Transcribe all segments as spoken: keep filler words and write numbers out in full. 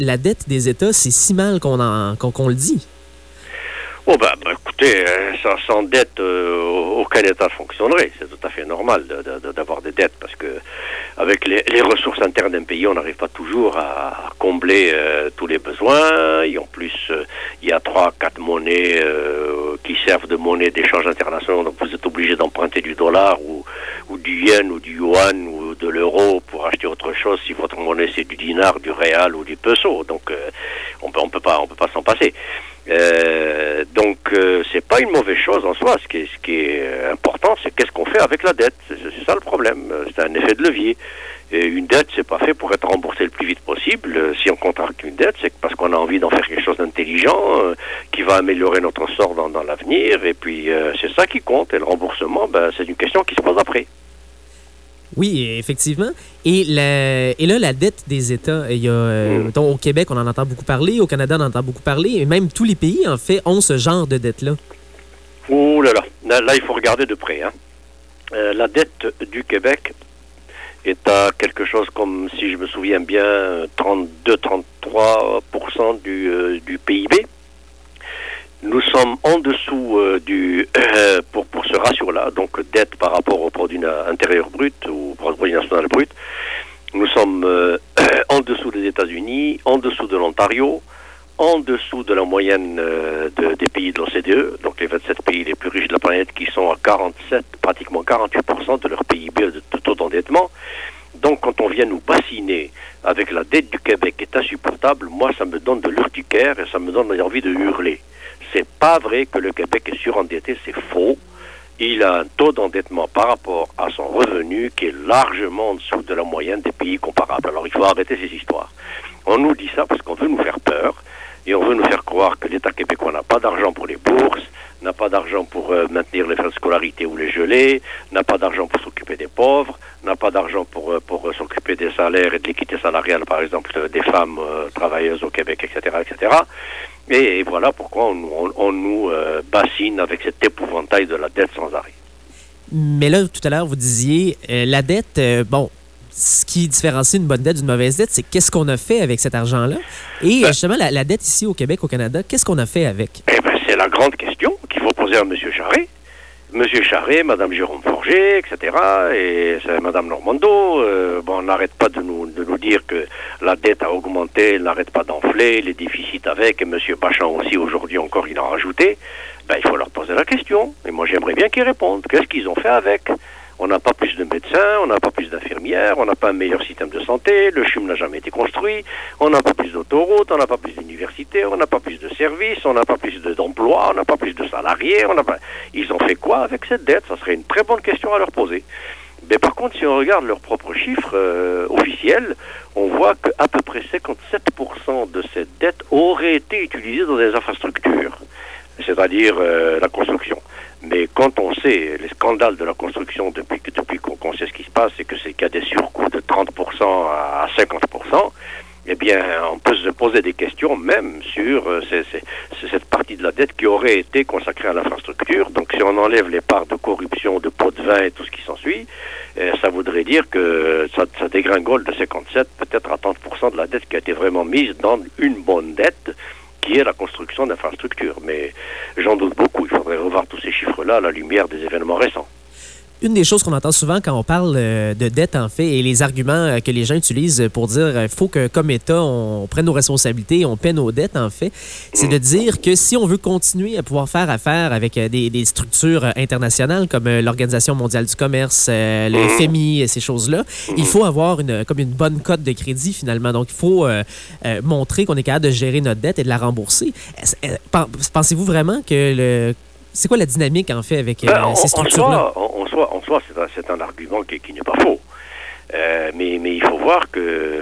la dette des États, c'est si mal qu'on, en, qu'on, qu'on le dit? Oh ben, ben écoutez, euh, sans, sans dette, euh, aucun État fonctionnerait. C'est tout à fait normal de, de, d'avoir des dettes parce que avec les, les ressources internes d'un pays, on n'arrive pas toujours à, à combler euh, tous les besoins. Et en plus, euh, il y a trois, quatre monnaies euh, qui servent de monnaie d'échange international. Donc vous êtes obligé d'emprunter du dollar ou, ou du yen ou du yuan ou de l'euro pour acheter autre chose si votre monnaie c'est du dinar, du réal ou du peso. Donc euh, on peut, on peut pas, on peut pas s'en passer. Euh, donc euh, c'est pas une mauvaise chose en soi. Ce qui est, ce qui est important, c'est qu'est-ce qu'on fait avec la dette. C'est, c'est ça le problème. C'est un effet de levier. Et une dette, c'est pas fait pour être remboursée le plus vite possible. Si on contracte une dette, c'est parce qu'on a envie d'en faire quelque chose d'intelligent, euh, qui va améliorer notre sort dans, dans l'avenir. Et puis euh, c'est ça qui compte. Et le remboursement, ben, c'est une question qui se pose après. Oui, effectivement. Et, la, et là, la dette des États, il y a, euh, Mm. mettons, au Québec, on en entend beaucoup parler, au Canada, on en entend beaucoup parler, et même tous les pays, en fait, ont ce genre de dette-là. Ouh là là, là, là il faut regarder de près. Hein. Euh, la dette du Québec est à quelque chose comme, si je me souviens bien, trente-deux à trente-trois pour cent du, euh, du P I B. Nous sommes en dessous euh, du euh, pour pour ce ratio-là, donc dette par rapport au produit intérieur brut ou produit national brut. Nous sommes euh, en dessous des États-Unis, en dessous de l'Ontario, en dessous de la moyenne euh, de, des pays de l'O C D E, donc les vingt-sept pays les plus riches de la planète qui sont à quarante-sept, pratiquement quarante-huit pour cent de leur P I B de, de taux d'endettement. Donc quand on vient nous bassiner avec la dette du Québec qui est insupportable, moi ça me donne de l'urticaire et ça me donne envie de hurler. C'est pas vrai que le Québec est surendetté, c'est faux. Il a un taux d'endettement par rapport à son revenu qui est largement en dessous de la moyenne des pays comparables. Alors il faut arrêter ces histoires. On nous dit ça parce qu'on veut nous faire peur et on veut nous faire croire que l'État québécois n'a pas d'argent pour les bourses, n'a pas d'argent pour euh, maintenir les frais de scolarité ou les geler, n'a pas d'argent pour s'occuper des pauvres, n'a pas d'argent pour, euh, pour euh, s'occuper des salaires et de l'équité salariale, par exemple, euh, des femmes euh, travailleuses au Québec, et cetera, et cetera. Et, et voilà pourquoi on, on, on nous euh, bassine avec cet épouvantail de la dette sans arrêt. Mais là, tout à l'heure, vous disiez, euh, la dette, euh, bon, ce qui différencie une bonne dette d'une mauvaise dette, c'est qu'est-ce qu'on a fait avec cet argent-là. Et ben, justement, la, la dette ici au Québec, au Canada, qu'est-ce qu'on a fait avec? Eh bien, c'est la grande question qu'il faut poser à M. Charest. M. Charest, Mme Jérôme Forger, et cetera, et Mme Normando, euh, bon, on n'arrête pas de nous, de nous dire que la dette a augmenté, elle n'arrête pas d'enfler, les déficits avec, et M. Bachand aussi, aujourd'hui encore, il en a rajouté. Ben, il faut leur poser la question. Et moi, j'aimerais bien qu'ils répondent. Qu'est-ce qu'ils ont fait avec? On n'a pas plus de médecins, on n'a pas plus d'infirmières, on n'a pas un meilleur système de santé, le C H U M n'a jamais été construit, on n'a pas plus d'autoroutes, on n'a pas plus d'universités, on n'a pas plus de services, on n'a pas plus de, d'emplois, on n'a pas plus de salariés, on n'a pas... Ils ont fait quoi avec cette dette? Ça serait une très bonne question à leur poser. Mais par contre, si on regarde leurs propres chiffres euh, officiels, on voit qu'à peu près cinquante-sept pour cent de cette dette aurait été utilisée dans des infrastructures, c'est-à-dire euh, la construction. Mais quand on sait les scandales de la construction depuis, que, depuis qu'on, qu'on sait ce qui se passe, c'est que c'est qu'il y a des surcoûts de trente pour cent à cinquante pour cent, eh bien, on peut se poser des questions même sur euh, c'est, c'est, c'est cette partie de la dette qui aurait été consacrée à l'infrastructure. Donc, si on enlève les parts de corruption, de pots de vin et tout ce qui s'ensuit, euh, ça voudrait dire que ça, ça dégringole de cinquante-sept, peut-être à trente pour cent de la dette qui a été vraiment mise dans une bonne dette, qui est la construction d'infrastructures. Mais j'en doute beaucoup. Il faudrait revoir tous ces chiffres-là à la lumière des événements récents. Une des choses qu'on entend souvent quand on parle de dette, en fait, et les arguments que les gens utilisent pour dire qu'il faut que, comme État, on prenne nos responsabilités, on paie nos dettes, en fait, c'est de dire que si on veut continuer à pouvoir faire affaire avec des, des structures internationales comme l'Organisation mondiale du commerce, le F M I, ces choses-là, il faut avoir une, comme une bonne cote de crédit, finalement. Donc, il faut euh, euh, montrer qu'on est capable de gérer notre dette et de la rembourser. Pensez-vous vraiment que le... C'est quoi la dynamique, en fait, avec ben, euh, ces structures-là? En soi, en soi c'est, un, c'est un argument qui, qui n'est pas faux. Euh, mais, mais il faut voir que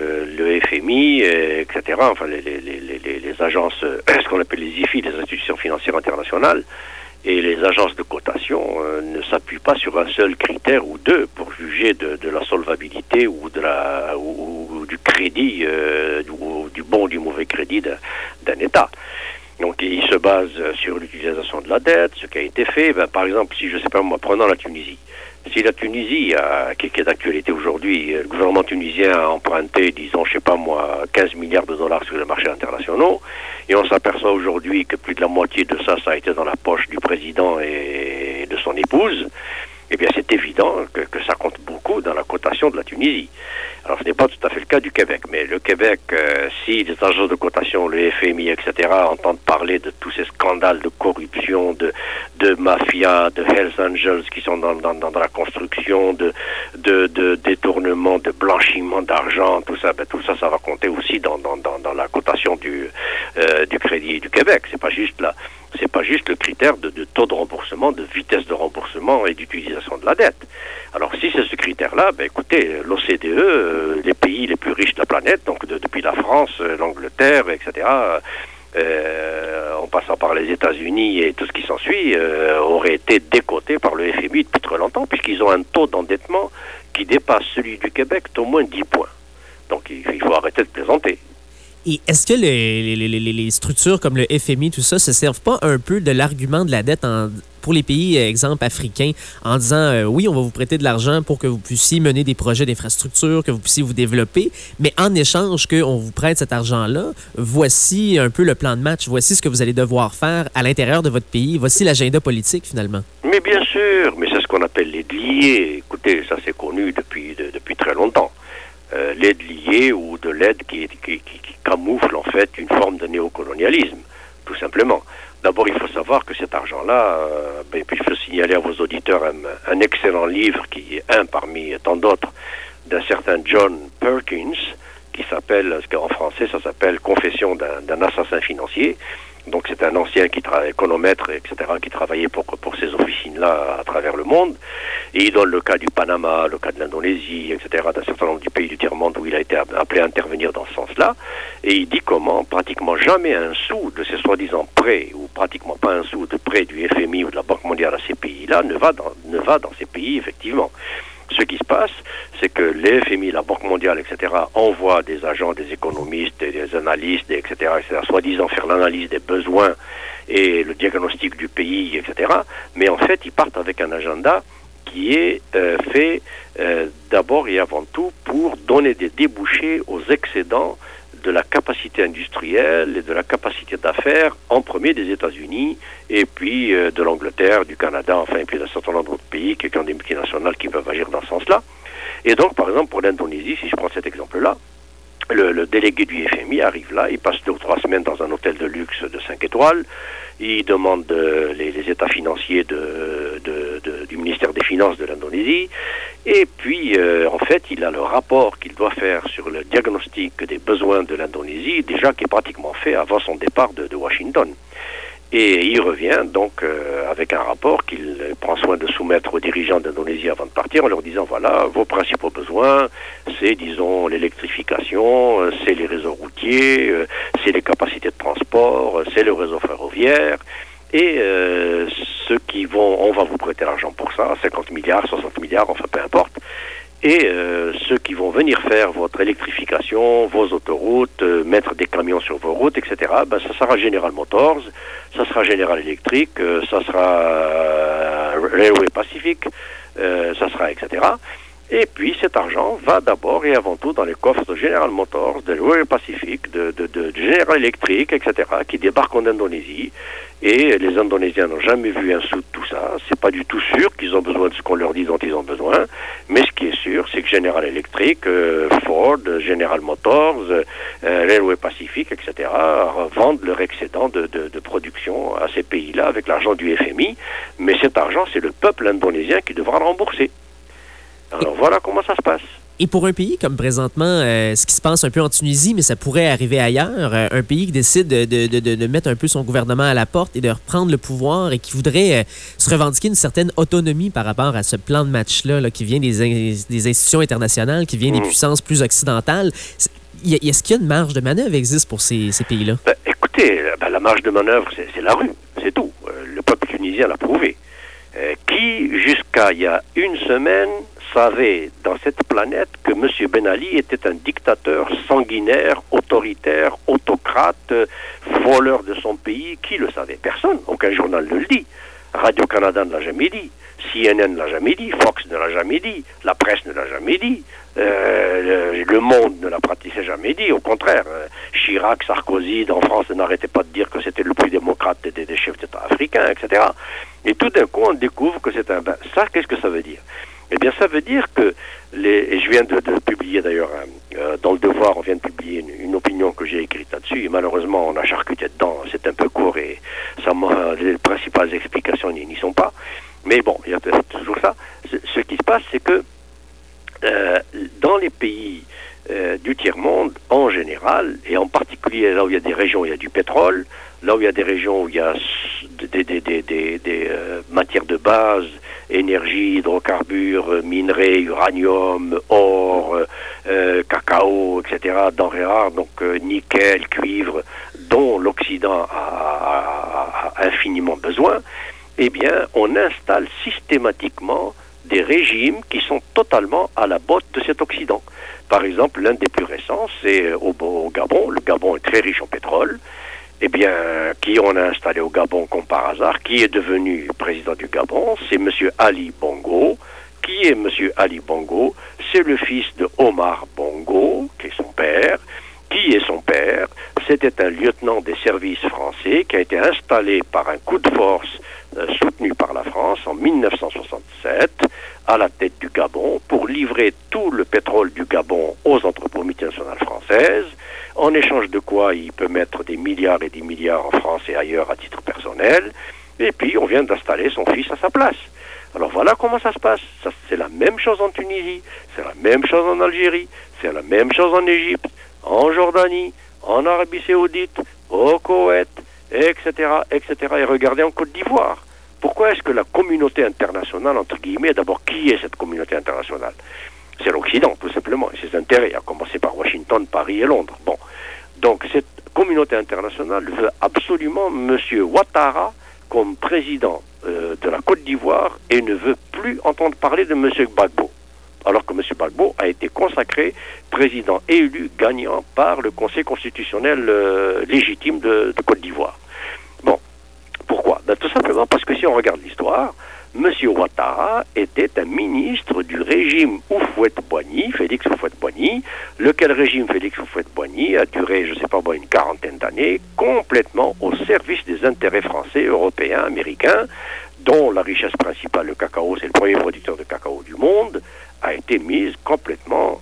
le F M I, euh, et cetera, enfin les, les, les, les, les agences, euh, ce qu'on appelle les I F I, les institutions financières internationales, et les agences de cotation euh, ne s'appuient pas sur un seul critère ou deux pour juger de, de la solvabilité ou, de la, ou, ou du crédit, euh, du, du bon ou du mauvais crédit d'un, d'un État. Donc, il se base sur l'utilisation de la dette, ce qui a été fait. Ben, par exemple, si je ne sais pas moi, prenons la Tunisie. Si la Tunisie, euh, qui, qui est d'actualité aujourd'hui, le gouvernement tunisien a emprunté, disons, je sais pas moi, quinze milliards de dollars sur les marchés internationaux, et on s'aperçoit aujourd'hui que plus de la moitié de ça, ça a été dans la poche du président et de son épouse, eh bien c'est évident que, que ça compte beaucoup dans la cotation de la Tunisie. Alors ce n'est pas tout à fait le cas du Québec, mais le Québec, euh, si les agences de cotation, le F M I, et cetera, entendent parler de tous ces scandales de corruption, de, de mafia, de Hells Angels qui sont dans, dans, dans la construction, de, de, de détournement, de blanchiment d'argent, tout ça, ben, tout ça, ça va compter aussi dans, dans, dans, dans la cotation du, euh, du crédit du Québec. C'est pas juste là. C'est pas juste le critère de, de taux de remboursement, de vitesse de remboursement et d'utilisation de la dette. Alors si c'est ce critère-là, ben écoutez, l'O C D E, euh, les pays les plus riches de la planète, donc de, depuis la France, euh, l'Angleterre, et cetera, euh, en passant par les États-Unis et tout ce qui s'ensuit, euh, auraient été décotés par le F M I depuis très longtemps, puisqu'ils ont un taux d'endettement qui dépasse celui du Québec d'au moins dix points. Donc il, il faut arrêter de plaisanter. Et est-ce que les, les, les, les structures comme le F M I, tout ça, se servent pas un peu de l'argument de la dette en, pour les pays, exemple, africains, en disant euh, oui, on va vous prêter de l'argent pour que vous puissiez mener des projets d'infrastructure, que vous puissiez vous développer, mais en échange qu'on vous prête cet argent-là, voici un peu le plan de match, voici ce que vous allez devoir faire à l'intérieur de votre pays, voici l'agenda politique finalement. Mais bien sûr, mais c'est ce qu'on appelle l'aide liée. Écoutez, ça c'est connu depuis, de, depuis très longtemps. Euh, l'aide liée ou de l'aide qui, qui, qui, qui camoufle en fait une forme de néocolonialisme, tout simplement. D'abord, il faut savoir que cet argent-là, euh, ben, puis je peux signaler à vos auditeurs un, un excellent livre qui est un parmi tant d'autres d'un certain John Perkins, qui s'appelle, en français, ça s'appelle Confession d'un, d'un assassin financier. Donc c'est un ancien qui travaille, économètre, et cetera, qui travaillait pour, pour ces officines-là à travers le monde. Et il donne le cas du Panama, le cas de l'Indonésie, et cetera, d'un certain nombre de pays du tiers-monde où il a été appelé à intervenir dans ce sens-là. Et il dit comment pratiquement jamais un sou de ces soi-disant prêts, ou pratiquement pas un sou de prêts du F M I ou de la Banque mondiale à ces pays-là, ne va dans, ne va dans ces pays, effectivement. Ce qui se passe, c'est que les F M I, la Banque mondiale, et cetera, envoient des agents, des économistes, des analystes, et cetera, et cetera, soi-disant faire l'analyse des besoins et le diagnostic du pays, et cetera. Mais en fait, ils partent avec un agenda qui est euh, fait euh, d'abord et avant tout pour donner des débouchés aux excédents de la capacité industrielle et de la capacité d'affaires, en premier des États-Unis, et puis euh, de l'Angleterre, du Canada, enfin, et puis d'un certain nombre d'autres pays qui, qui ont des multinationales qui peuvent agir dans ce sens-là. Et donc, par exemple, pour l'Indonésie, si je prends cet exemple-là, le, le délégué du F M I arrive là, il passe deux ou trois semaines dans un hôtel de luxe de cinq étoiles, il demande euh, les, les états financiers de, de, de, du ministère des Finances de l'Indonésie, et puis euh, en fait il a le rapport qu'il doit faire sur le diagnostic des besoins de l'Indonésie, déjà qui est pratiquement fait avant son départ de, de Washington. Et il revient donc euh, avec un rapport qu'il prend soin de soumettre aux dirigeants d'Indonésie avant de partir en leur disant voilà, vos principaux besoins, c'est disons l'électrification, euh, c'est les réseaux routiers, euh, c'est les capacités de transport, euh, c'est le réseau ferroviaire. Et euh, ceux qui vont, on va vous prêter l'argent pour ça, cinquante milliards, soixante milliards, enfin peu importe. Et euh, ceux qui vont venir faire votre électrification, vos autoroutes, euh, mettre des camions sur vos routes, et cetera, ben, ça sera General Motors, ça sera General Electric, euh, ça sera euh, Railway Pacific, euh, ça sera et cetera. Et puis cet argent va d'abord et avant tout dans les coffres de General Motors, de Railway Pacific, de, de, de, de General Electric, et cetera, qui débarquent en Indonésie. Et les Indonésiens n'ont jamais vu un sou de tout ça. C'est pas du tout sûr qu'ils ont besoin de ce qu'on leur dit dont ils ont besoin. Mais ce qui est sûr, c'est que General Electric, euh, Ford, General Motors, euh, Railway Pacific, et cetera, vendent leur excédent de, de, de production à ces pays-là avec l'argent du F M I. Mais cet argent, c'est le peuple indonésien qui devra le rembourser. Alors voilà comment ça se passe. Et pour un pays comme présentement, euh, ce qui se passe un peu en Tunisie, mais ça pourrait arriver ailleurs, euh, un pays qui décide de, de, de, de mettre un peu son gouvernement à la porte et de reprendre le pouvoir et qui voudrait euh, se revendiquer une certaine autonomie par rapport à ce plan de match-là là, qui vient des, in- des institutions internationales, qui vient mmh. des puissances plus occidentales. Y a, est-ce qu'il y a une marge de manœuvre existe pour ces, ces pays-là? Ben, écoutez, ben, la marge de manœuvre, c'est, c'est la rue, c'est tout. Euh, le peuple tunisien l'a prouvé. Euh, qui, jusqu'à il y a une semaine, savait dans cette planète que M. Ben Ali était un dictateur sanguinaire, autoritaire, autocrate, voleur de son pays? Qui le savait? Personne. Aucun journal ne le dit. Radio-Canada ne l'a jamais dit, C N N ne l'a jamais dit, Fox ne l'a jamais dit, la presse ne l'a jamais dit, euh, le, le Monde ne l'a pratiqué jamais dit, au contraire. Euh, Chirac, Sarkozy, en France, n'arrêtaient pas de dire que c'était le plus démocrate des, des chefs d'État africains, et cetera. Et tout d'un coup, on découvre que c'est un... Ben, ça, qu'est-ce que ça veut dire? Eh bien, ça veut dire que, les, et je viens de, de publier d'ailleurs, euh, dans Le Devoir, on vient de publier une, une opinion que j'ai écrite là-dessus, et malheureusement, on a charcuté dedans, c'est un peu court, et ça les principales explications n'y sont pas. Mais bon, il y a toujours ça. Ce, ce qui se passe, c'est que euh, dans les pays euh, du tiers-monde, en général, et en particulier là où il y a des régions où il y a du pétrole, là où il y a des régions où il y a des, des, des, des, des euh, matières de base, énergie, hydrocarbures, minerais, uranium, or, euh, cacao, et cetera, denrées rares, donc euh, nickel, cuivre, dont l'Occident a, a, a infiniment besoin, eh bien, on installe systématiquement des régimes qui sont totalement à la botte de cet Occident. Par exemple, l'un des plus récents, c'est au, au Gabon. Le Gabon est très riche en pétrole. Eh bien, qui on a installé au Gabon comme par hasard? Qui est devenu président du Gabon? C'est M. Ali Bongo. Qui est M. Ali Bongo? C'est le fils de Omar Bongo, qui est son père. Qui est son père? C'était un lieutenant des services français qui a été installé par un coup de force euh, soutenu par la France en mille neuf cent soixante-sept à la tête du Gabon pour livrer tout le pétrole du Gabon aux entrepôts multinationales françaises, en échange de quoi il peut mettre des milliards et des milliards en France et ailleurs à titre personnel, et puis on vient d'installer son fils à sa place. Alors voilà comment ça se passe. Ça, c'est la même chose en Tunisie, c'est la même chose en Algérie, c'est la même chose en Égypte, en Jordanie, en Arabie Saoudite, au Koweït, et cetera, et cetera. Et regardez en Côte d'Ivoire. Pourquoi est-ce que la communauté internationale, entre guillemets, d'abord, qui est cette communauté internationale? C'est l'Occident, tout simplement, et ses intérêts, à commencer par Washington, Paris et Londres. Bon. Donc, cette communauté internationale veut absolument M. Ouattara comme président euh, de la Côte d'Ivoire et ne veut plus entendre parler de M. Gbagbo. Alors que M. Gbagbo a été consacré président élu gagnant par le Conseil constitutionnel euh, légitime de, de Côte d'Ivoire. Bon, pourquoi? Ben, tout simplement parce que si on regarde l'histoire, M. Ouattara était un ministre du régime Houphouët-Boigny, Félix Houphouët-Boigny, lequel régime Félix Houphouët-Boigny a duré, je ne sais pas moi, une quarantaine d'années, complètement au service des intérêts français, européens, américains, dont la richesse principale, le cacao, c'est le premier producteur de cacao du monde, a été mise complètement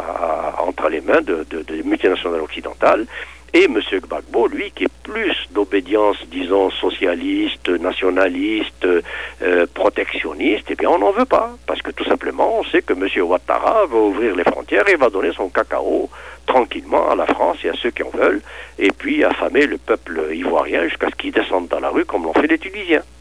à, à, entre les mains de, de, de multinationales occidentales. Et M. Gbagbo, lui, qui est plus d'obédience, disons, socialiste, nationaliste, euh, protectionniste, eh bien, on n'en veut pas. Parce que tout simplement, on sait que M. Ouattara va ouvrir les frontières et va donner son cacao tranquillement à la France et à ceux qui en veulent, et puis affamer le peuple ivoirien jusqu'à ce qu'ils descendent dans la rue comme l'ont fait les Tunisiens.